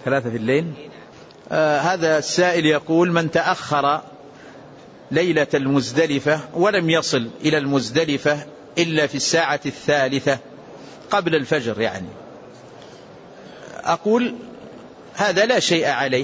3 في الليل. هذا السائل يقول: من تأخر ليلة المزدلفة ولم يصل إلى المزدلفة إلا في الساعة 3 قبل الفجر، يعني أقول هذا لا شيء عليه.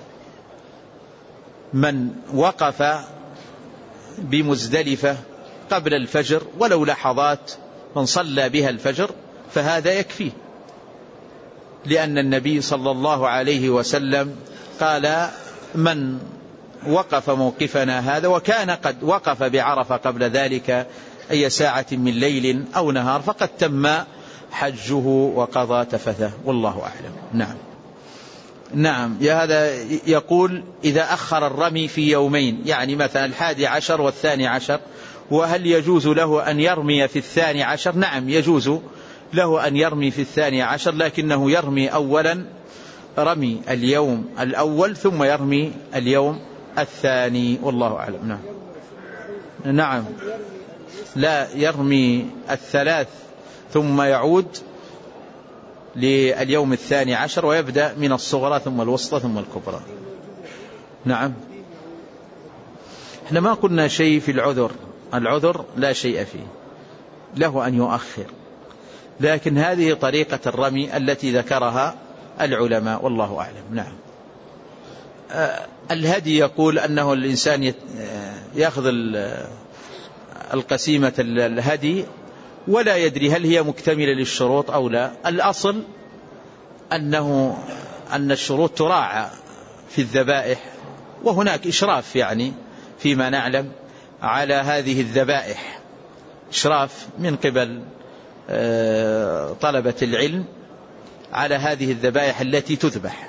من وقف بمزدلفة قبل الفجر ولو لحظات، من صلى بها الفجر فهذا يكفيه، لأن النبي صلى الله عليه وسلم قال: من وقف موقفنا هذا وكان قد وقف بعرفة قبل ذلك أي ساعة من ليل أو نهار فقد تم حجه وقضى تفثه، والله أعلم. نعم. هذا يقول: إذا أخر الرمي في يومين، يعني مثلا 11 و12، وهل يجوز له أن يرمي في 12؟ نعم، يجوز له أن يرمي في 12، لكنه يرمي أولا رمي اليوم الأول ثم يرمي اليوم الثاني، والله أعلم. نعم. لا، يرمي 3 ثم يعود لليوم 12 ويبدأ من الصغرى ثم الوسطى ثم الكبرى. نعم. احنا ما قلنا شيء في العذر لا شيء فيه، له أن يؤخر، لكن هذه طريقة الرمي التي ذكرها العلماء، والله أعلم. نعم. الهدي يقول أنه الإنسان يأخذ القسيمة الهدي ولا يدري هل هي مكتملة للشروط أو لا. الأصل أن الشروط تراعى في الذبائح، وهناك إشراف يعني فيما نعلم على هذه الذبائح، إشراف من قبل طلبة العلم على هذه الذبائح التي تذبح،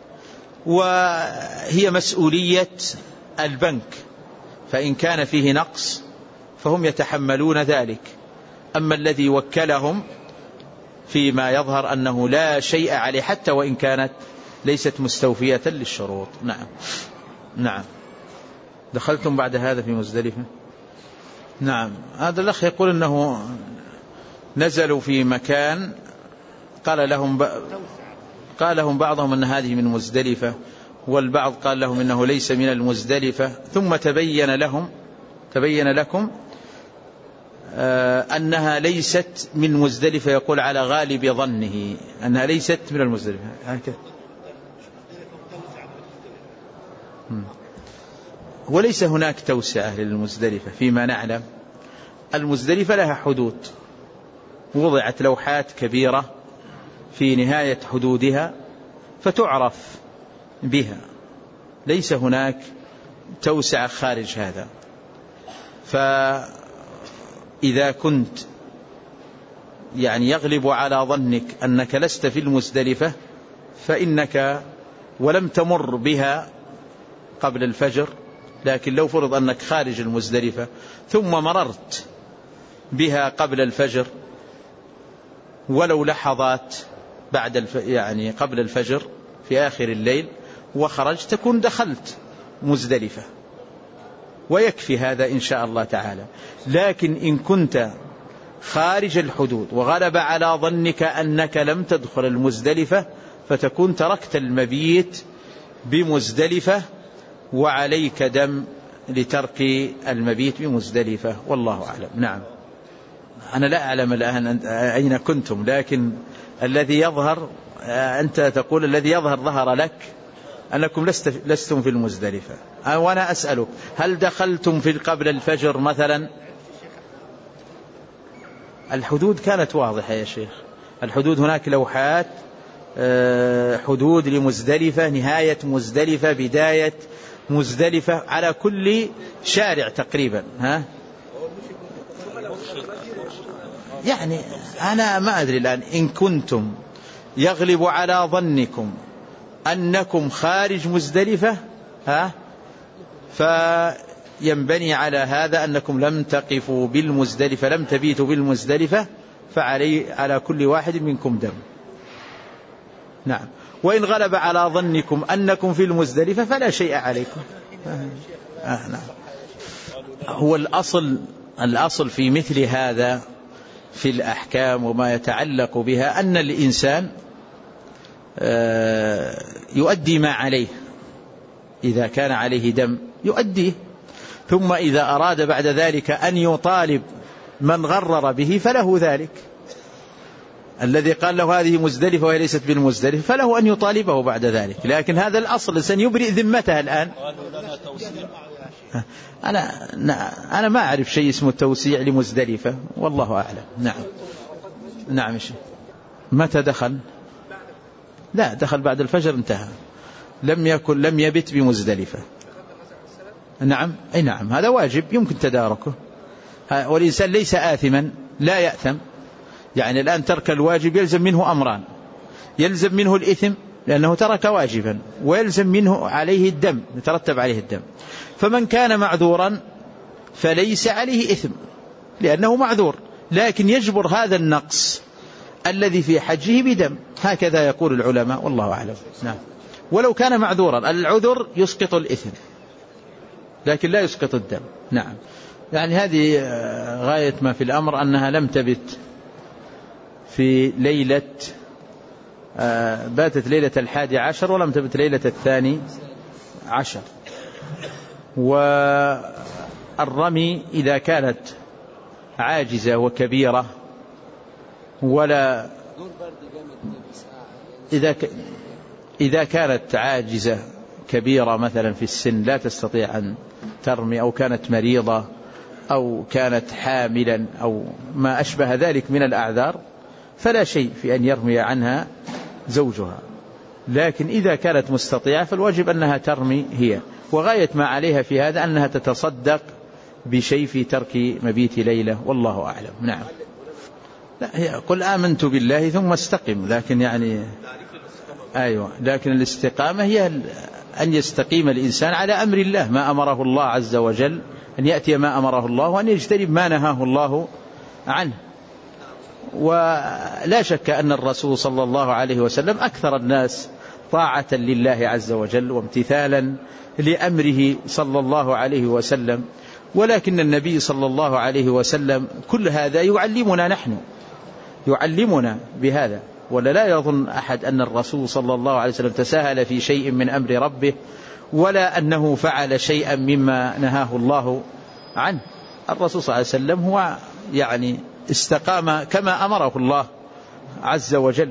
وهي مسؤولية البنك، فإن كان فيه نقص فهم يتحملون ذلك. أما الذي وكلهم فيما يظهر أنه لا شيء عليه حتى وإن كانت ليست مستوفية للشروط. نعم. دخلتم بعد هذا في مزدلفة؟ نعم. هذا الأخ يقول أنه نزلوا في مكان قال لهم بعضهم أن هذه من مزدلفة، والبعض قال لهم إنه ليس من المزدلفة، ثم تبين لكم أنها ليست من مزدلفة، يقول على غالب ظنه أنها ليست من المزدلفة. وليس هناك توسعة للمزدلفة فيما نعلم. المزدلفة لها حدود، وضعت لوحات كبيرة في نهاية حدودها فتعرف بها، ليس هناك توسعة خارج هذا. فإذا كنت يعني يغلب على ظنك أنك لست في المزدلفة، فإنك ولم تمر بها قبل الفجر، لكن لو فرض أنك خارج المزدلفة ثم مررت بها قبل الفجر ولو لحظات يعني قبل الفجر في آخر الليل وخرجت، تكون دخلت مزدلفة، ويكفي هذا إن شاء الله تعالى. لكن إن كنت خارج الحدود وغلب على ظنك أنك لم تدخل المزدلفة، فتكون تركت المبيت بمزدلفة وعليك دم لترك المبيت بمزدلفة، والله أعلم. نعم. أنا لا أعلم الآن أين كنتم، لكن الذي يظهر أنت تقول الذي ظهر لك أنكم لستم في المزدلفة. وأنا أسألك هل دخلتم في قبل الفجر مثلا؟ الحدود كانت واضحة يا شيخ، الحدود هناك لوحات حدود لمزدلفة، نهاية مزدلفة، بداية مزدلفة، على كل شارع تقريبا. يعني أنا ما أدري الآن، إن كنتم يغلب على ظنكم أنكم خارج مزدلفة فينبني على هذا أنكم لم تقفوا بالمزدلفة، لم تبيتوا بالمزدلفة، على كل واحد منكم دم. نعم. وإن غلب على ظنكم أنكم في المزدلفة فلا شيء عليكم. نعم. هو الأصل في مثل هذا في الأحكام وما يتعلق بها أن الإنسان يؤدي ما عليه، إذا كان عليه دم يؤديه، ثم إذا أراد بعد ذلك أن يطالب من غرر به فله ذلك، الذي قال له هذه مزدلفة وهي ليست بالمزدلفة فله أن يطالبه بعد ذلك. لكن هذا الأصل سيبرئ ذمته الآن. أنا ما أعرف شيء اسمه توسيع لمزدلفة والله أعلم. نعم نعم. متى دخل؟ لا، دخل بعد الفجر انتهى، لم يبت بمزدلفة. نعم أي نعم، هذا واجب يمكن تداركه، والإنسان ليس آثما، لا يأثم. يعني الآن ترك الواجب يلزم منه أمران: يلزم منه الإثم لأنه ترك واجبا، ويلزم منه عليه الدم، يترتب عليه الدم. فمن كان معذورا فليس عليه إثم لأنه معذور، لكن يجبر هذا النقص الذي في حجه بدم، هكذا يقول العلماء والله أعلم. نعم. ولو كان معذورا، العذر يسقط الإثم لكن لا يسقط الدم. نعم. يعني هذه غاية ما في الأمر، أنها لم تبت في ليلة، باتت ليلة 11 ولم تبت ليلة 12. والرمي إذا كانت عاجزة وكبيرة، ولا إذا كانت عاجزة كبيرة مثلا في السن لا تستطيع أن ترمي، أو كانت مريضة، أو كانت حاملا، أو ما أشبه ذلك من الأعذار، فلا شيء في أن يرمي عنها زوجها. لكن إذا كانت مستطيعة فالواجب أنها ترمي هي، وغاية ما عليها في هذا أنها تتصدق بشيء في ترك مبيت ليلة والله أعلم. نعم. لا، قل آمنت بالله ثم استقم، لكن يعني أيوة، لكن الاستقامة هي أن يستقيم الإنسان على أمر الله، ما أمره الله عز وجل، أن يأتي ما أمره الله وأن يجتنب ما نهاه الله عنه. ولا شك أن الرسول صلى الله عليه وسلم أكثر الناس طاعة لله عز وجل وامتثالا لأمره صلى الله عليه وسلم، ولكن النبي صلى الله عليه وسلم كل هذا يعلمنا، نحن يعلمنا بهذا. ولا لا يظن أحد أن الرسول صلى الله عليه وسلم تساهل في شيء من أمر ربه، ولا أنه فعل شيئا مما نهاه الله عنه. الرسول صلى الله عليه وسلم هو يعني استقام كما أمره الله عز وجل.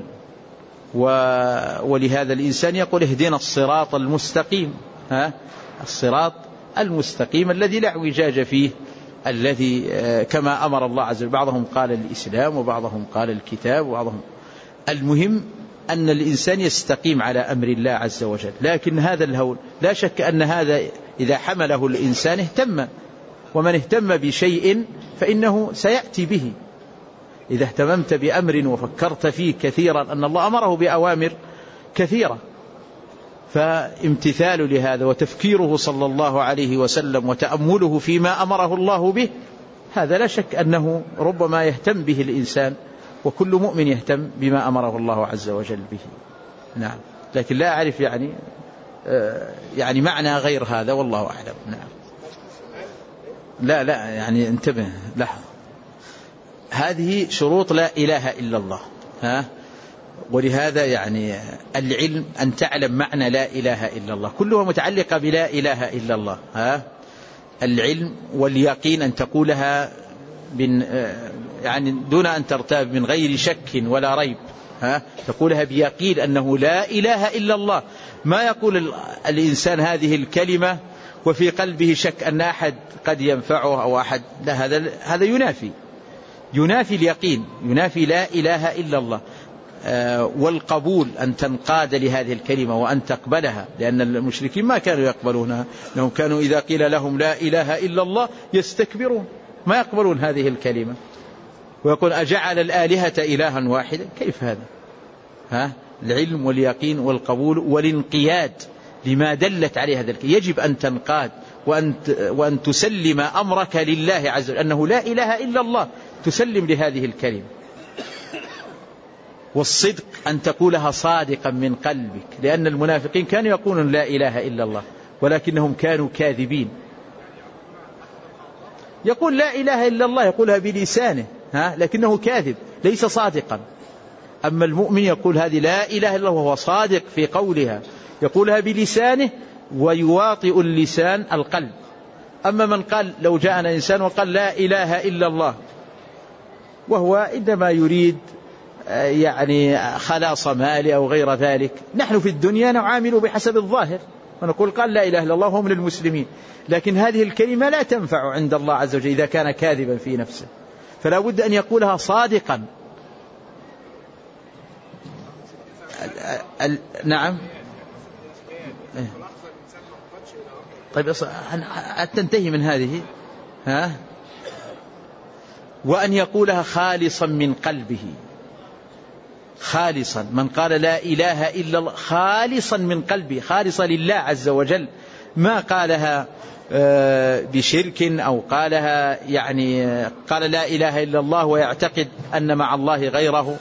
ولهذا الإنسان يقول اهدنا الصراط المستقيم، الصراط المستقيم الذي لا اعوجاج فيه، الذي كما أمر الله عز وجل. بعضهم قال الإسلام وبعضهم قال الكتاب وبعضهم. المهم أن الإنسان يستقيم على أمر الله عز وجل. لكن هذا الهول لا شك أن هذا إذا حمله الإنسان اهتم، ومن اهتم بشيء فإنه سيأتي به. إذا اهتممت بأمر وفكرت فيه كثيرا، أن الله أمره بأوامر كثيرة، فامتثال لهذا وتفكيره صلى الله عليه وسلم وتأمله فيما أمره الله به، هذا لا شك أنه ربما يهتم به الإنسان، وكل مؤمن يهتم بما أمره الله عز وجل به. نعم. لكن لا أعرف يعني معنى غير هذا والله أعلم. نعم. لا يعني انتبه، لحظة، هذه شروط لا إله إلا الله. ولهذا يعني العلم أن تعلم معنى لا إله إلا الله، كلها متعلقة بلا إله إلا الله. العلم واليقين أن تقولها يعني دون أن ترتاب، من غير شك ولا ريب، تقولها بيقين أنه لا إله إلا الله. ما يقول الإنسان هذه الكلمة وفي قلبه شك أن أحد قد ينفعه أو أحد، لا، هذا ينافي اليقين، ينافي لا إله إلا الله. والقبول أن تنقاد لهذه الكلمة وأن تقبلها، لأن المشركين ما كانوا يقبلونها، لأنهم كانوا إذا قيل لهم لا إله إلا الله يستكبرون، ما يقبلون هذه الكلمة، ويقول أجعل الآلهة إلها واحدا، كيف هذا؟ العلم واليقين والقبول والانقياد لما دلت عليه هذا الكلمة. يجب أن تنقاد وأن تسلم أمرك لله عز وجل، أنه لا إله إلا الله، تسلم لهذه الكلمة. والصدق أن تقولها صادقا من قلبك، لأن المنافقين كانوا يقولون لا إله إلا الله ولكنهم كانوا كاذبين. يقول لا إله إلا الله، يقولها بلسانه، لكنه كاذب، ليس صادقا. أما المؤمن يقول هذه لا إله إلا الله وهو صادق في قولها، يقولها بلسانه ويواطئ اللسان القلب. أما من قال لو جاءنا إنسان وقال لا إله إلا الله وهو إنما يريد يعني خلاص مالي أو غير ذلك، نحن في الدنيا نعامل بحسب الظاهر ونقول قال لا إله إلا الله هم للمسلمين، لكن هذه الكلمة لا تنفع عند الله عز وجل إذا كان كاذبا في نفسه، فلا بد أن يقولها صادقا. نعم. طيب تنتهي من هذه وأن يقولها خالصا من قلبه، خالصا، من قال لا إله إلا الله خالصا من قلبه، خالصا لله عز وجل، ما قالها بشرك أو قالها يعني قال لا إله إلا الله ويعتقد أن مع الله غيره.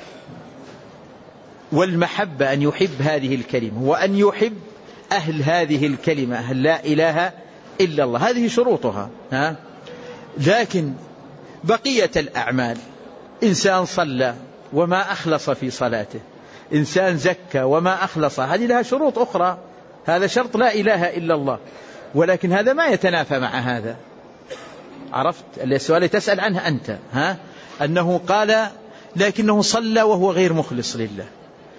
والمحبة أن يحب هذه الكلمة وأن يحب أهل هذه الكلمة، أهل لا إله إلا الله، هذه شروطها. لكن بقية الأعمال، إنسان صلى وما أخلص في صلاته، إنسان زكى وما أخلص، هذه لها شروط أخرى، هذا شرط لا إله إلا الله، ولكن هذا ما يتنافى مع هذا. عرفت السؤال تسأل عنه أنت أنه قال لكنه صلى وهو غير مخلص لله.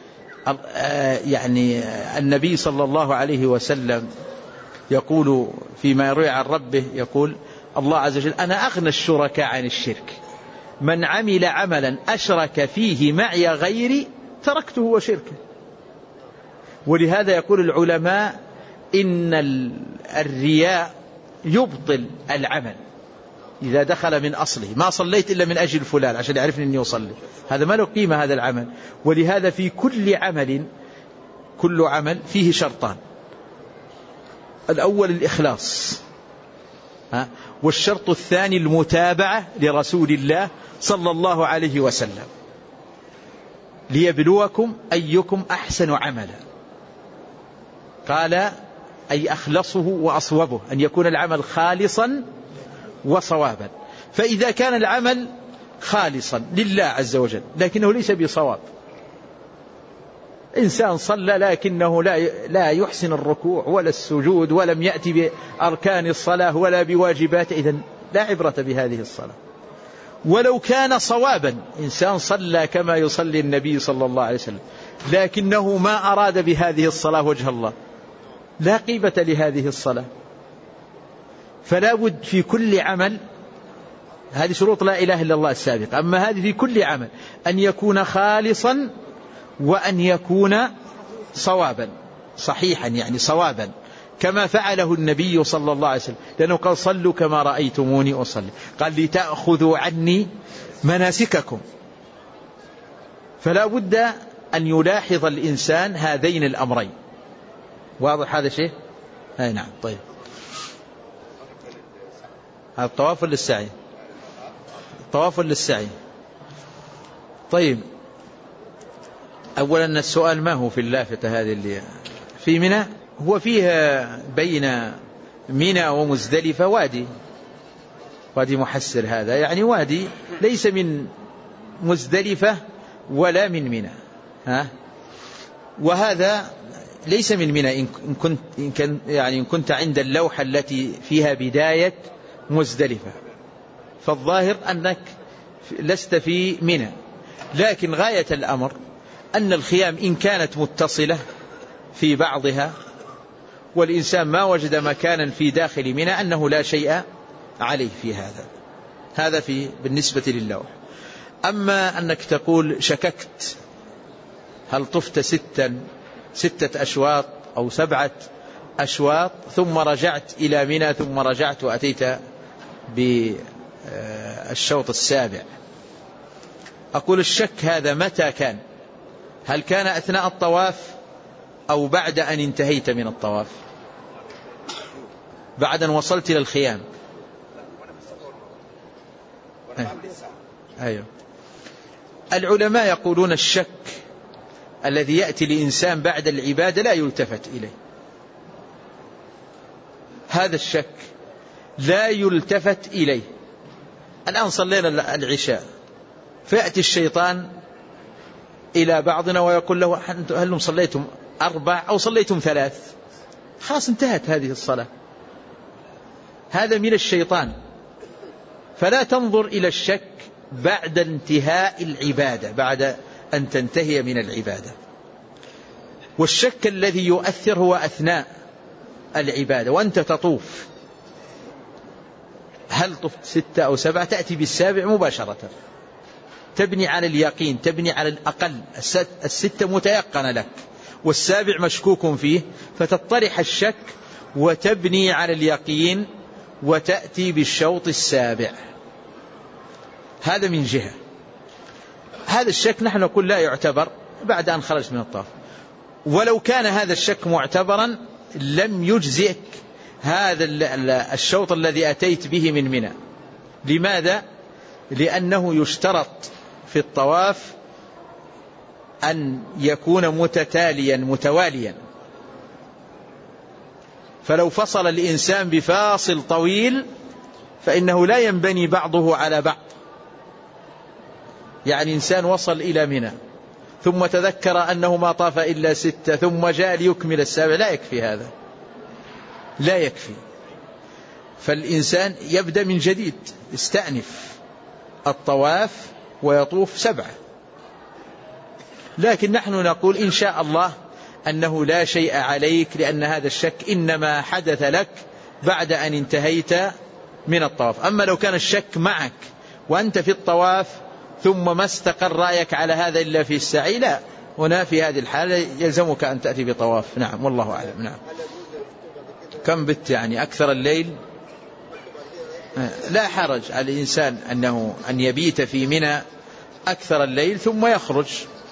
يعني النبي صلى الله عليه وسلم يقول فيما يروي عن ربه، يقول الله عز وجل أنا أغنى الشركاء عن الشرك، من عمل عملا أشرك فيه معي غيري تركته وشركه. ولهذا يقول العلماء إن الرياء يبطل العمل إذا دخل من أصله، ما صليت إلا من أجل فلان عشان يعرفني أني أصلي، هذا ما له قيمة هذا العمل. ولهذا في كل عمل فيه شرطان، الأول الإخلاص، والشرط الثاني المتابعة لرسول الله صلى الله عليه وسلم، ليبلوكم أيكم أحسن عملا. قال أي أخلصه وأصوبه، أن يكون العمل خالصا وصوابا. فإذا كان العمل خالصا لله عز وجل لكنه ليس بصواب، إنسان صلى لكنه لا يحسن الركوع ولا السجود ولم يأتي بأركان الصلاة ولا بواجبات، إذن لا عبرة بهذه الصلاة. ولو كان صوابا، إنسان صلى كما يصلي النبي صلى الله عليه وسلم لكنه ما أراد بهذه الصلاة وجه الله، لا قيمة لهذه الصلاة. فلا بد في كل عمل، هذه شروط لا إله إلا الله السابقة، أما هذه في كل عمل أن يكون خالصا وأن يكون صوابا صحيحا، يعني صوابا كما فعله النبي صلى الله عليه وسلم، لأنه قال صلوا كما رأيتموني أصلي، قال لتأخذوا عني مناسككم. فلا بد أن يلاحظ الإنسان هذين الأمرين. واضح هذا شيء؟ نعم. طيب هذا الطواف للسعي، طواف للسعي. طيب أولا السؤال ما هو في اللافتة هذه اللي في منى؟ هو فيها بين منى ومزدلفة وادي محسر، هذا يعني وادي ليس من مزدلفة ولا من منى، وهذا ليس من منى إن كنت عند اللوحة التي فيها بداية مزدلفة، فالظاهر أنك لست في منى. لكن غاية الأمر أن الخيام إن كانت متصلة في بعضها والإنسان ما وجد مكانا في داخل منى أنه لا شيء عليه في هذا بالنسبة للوح. أما أنك تقول شككت هل طفت 6 أشواط أو 7 أشواط ثم رجعت إلى منى ثم رجعت وأتيت بالشوط السابع، أقول الشك هذا متى كان؟ هل كان أثناء الطواف أو بعد أن انتهيت من الطواف؟ بعد أن وصلت إلى الخيام. أيوه. العلماء يقولون الشك الذي يأتي لإنسان بعد العبادة لا يلتفت إليه، هذا الشك لا يلتفت إليه. الآن صلينا العشاء فيأتي الشيطان إلى بعضنا ويقول له هل صليتم 4 أو صليتم 3؟ خلاص انتهت هذه الصلاة. هذا من الشيطان. فلا تنظر إلى الشك بعد انتهاء العبادة، بعد أن تنتهي من العبادة. والشك الذي يؤثر هو أثناء العبادة وأنت تطوف، هل طفت 6 أو 7؟ تأتي بالسابع مباشرة، تبني على اليقين، تبني على الأقل. 6 متيقن لك والسابع مشكوك فيه، فتطرح الشك وتبني على اليقين وتأتي بالشوط السابع. هذا من جهة. هذا الشك نحن نقول لا يعتبر بعد أن خرج من الطواف. ولو كان هذا الشك معتبرا لم يجزئك هذا الشوط الذي أتيت به من منى. لماذا؟ لأنه يشترط في الطواف أن يكون متتاليا متواليا، فلو فصل الإنسان بفاصل طويل فإنه لا ينبني بعضه على بعض. يعني إنسان وصل إلى منى ثم تذكر أنه ما طاف إلا 6 ثم جاء ليكمل السابع، لا يكفي هذا، لا يكفي. فالإنسان يبدأ من جديد، يستأنف الطواف ويطوف 7. لكن نحن نقول إن شاء الله أنه لا شيء عليك، لأن هذا الشك إنما حدث لك بعد أن انتهيت من الطواف. أما لو كان الشك معك وأنت في الطواف ثم ما استقر رأيك على هذا إلا في السعي، لا، هنا في هذه الحالة يلزمك أن تأتي بطواف. نعم والله أعلم. نعم. كم بت يعني أكثر الليل؟ لا حرج على الإنسان أن يبيت في منى أكثر الليل ثم يخرج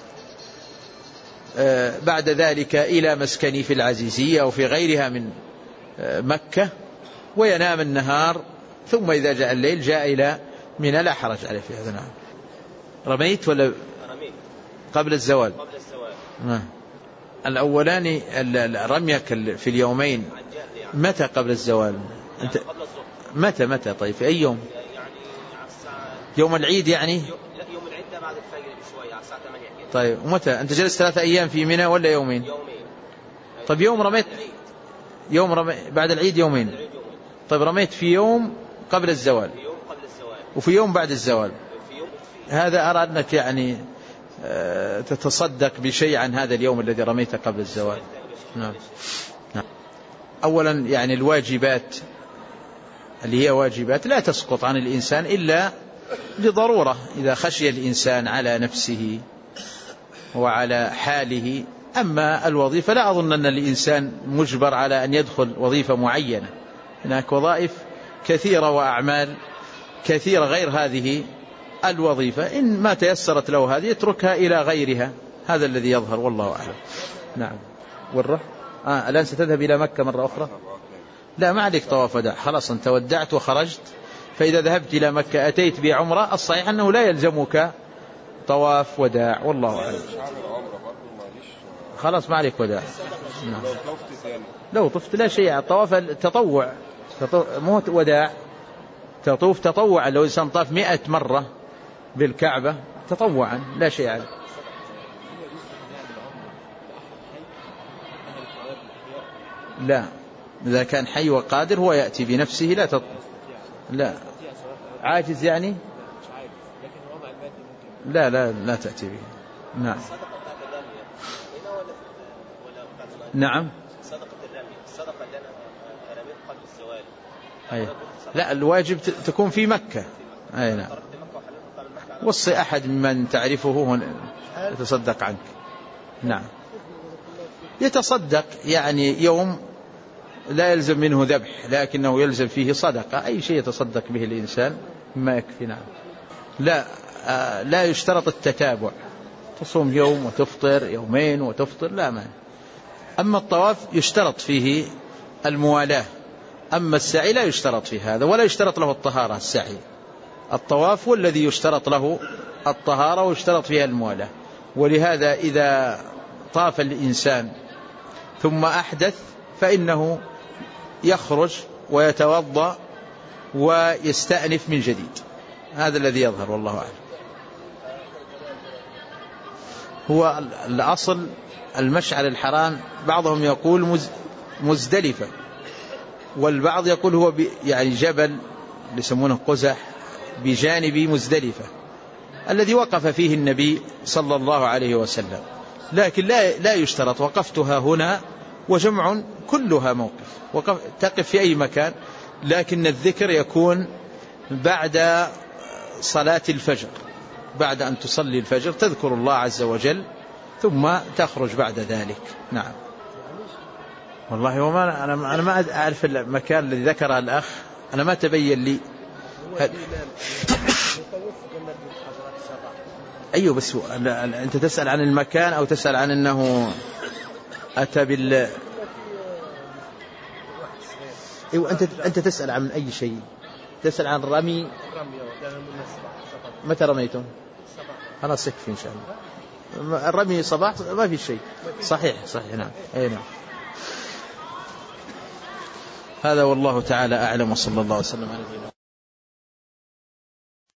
بعد ذلك إلى مسكني في العزيزية أو في غيرها من مكة وينام النهار، ثم إذا جاء الليل جاء إلى منى، لا حرج عليه في هذا. نعم. رميت ولا رميت قبل الزوال؟ قبل الزوال. الأولاني رميك في اليومين متى قبل الزوال؟ أنت متى طيب في أي يوم؟ يعني على الساعة يوم العيد يعني؟ لا، يوم العيد بعد الفجر بشوية على الساعة 8 كده. طيب ومتى أنت جلست 3 أيام في منى ولا يومين؟ يومين. طيب يوم رميت بعد العيد يومين. طيب رميت في يوم قبل الزوال، في يوم قبل الزوال وفي يوم بعد الزوال. في يوم هذا أرى أنك يعني تتصدق بشيء عن هذا اليوم الذي رميت قبل الزوال. نعم. أولا يعني الواجبات اللي هي واجبات لا تسقط عن الإنسان إلا لضرورة، إذا خشي الإنسان على نفسه وعلى حاله. أما الوظيفة لا أظن أن الإنسان مجبر على أن يدخل وظيفة معينة، هناك وظائف كثيرة وأعمال كثيرة غير هذه الوظيفة، إن ما تيسرت له هذه يتركها إلى غيرها. هذا الذي يظهر والله أعلم. نعم. والره الآن ستذهب إلى مكة مرة أخرى؟ لا، ما عليك طواف وداع، خلاص أنت ودعت وخرجت. فإذا ذهبت إلى مكة أتيت بعمرة، الصحيح أنه لا يلزمك طواف وداع والله أعلم. خلاص ما عليك وداع. نعم. لو طفت لا شيء. الطواف تطوع، مو وداع، تطوف تطوعا. لو إنسان طاف 100 مرة بالكعبة تطوعا لا شيء عليه. لا، إذا كان حي وقادر هو يأتي بنفسه. لا عاجز يعني لا تأتي به. نعم. نعم. صدقة الرمي، الصدقة اللي أنا رميت قبل الزوال. أي. لا، الواجب تكون في مكة. أي نعم. وصي أحد من تعرفه يتصدق عنك. نعم. يتصدق يعني يوم لا يلزم منه ذبح، لكنه يلزم فيه صدقة. أي شيء يتصدق به الإنسان ما يكفي. نعم. لا يشترط التتابع، تصوم يوم وتفطر، يومين وتفطر، لا مانع. أما الطواف يشترط فيه الموالاة، أما السعي لا يشترط فيه هذا، ولا يشترط له الطهارة. السعي، الطواف والذي يشترط له الطهارة ويشترط فيها الموالاة. ولهذا إذا طاف الإنسان ثم أحدث فإنه يخرج ويتوضأ ويستأنف من جديد. هذا الذي يظهر والله أعلم. هو الأصل المشعر الحرام، بعضهم يقول مزدلفة، والبعض يقول هو يعني جبل يسمونه قزح بجانب مزدلفة الذي وقف فيه النبي صلى الله عليه وسلم. لكن لا يشترط وقفتها هنا وجمع كلها موقف، تقف في أي مكان، لكن الذكر يكون بعد صلاة الفجر، بعد أن تصلي الفجر تذكر الله عز وجل ثم تخرج بعد ذلك. نعم. والله وما أنا ما أعرف المكان الذي ذكره الأخ، أنا ما تبين لي. أيوه بس أنت تسأل عن المكان أو تسأل عن أنه أتى بال. أيوه أنت تسأل عن أي شيء؟ تسأل عن الرمي. متى رميتم؟ خلاص يكفي إن شاء الله. الرمي صباح ما في شيء. صحيح نعم. أي نعم. هذا والله تعالى أعلم، وصلى الله وسلم على نبينا.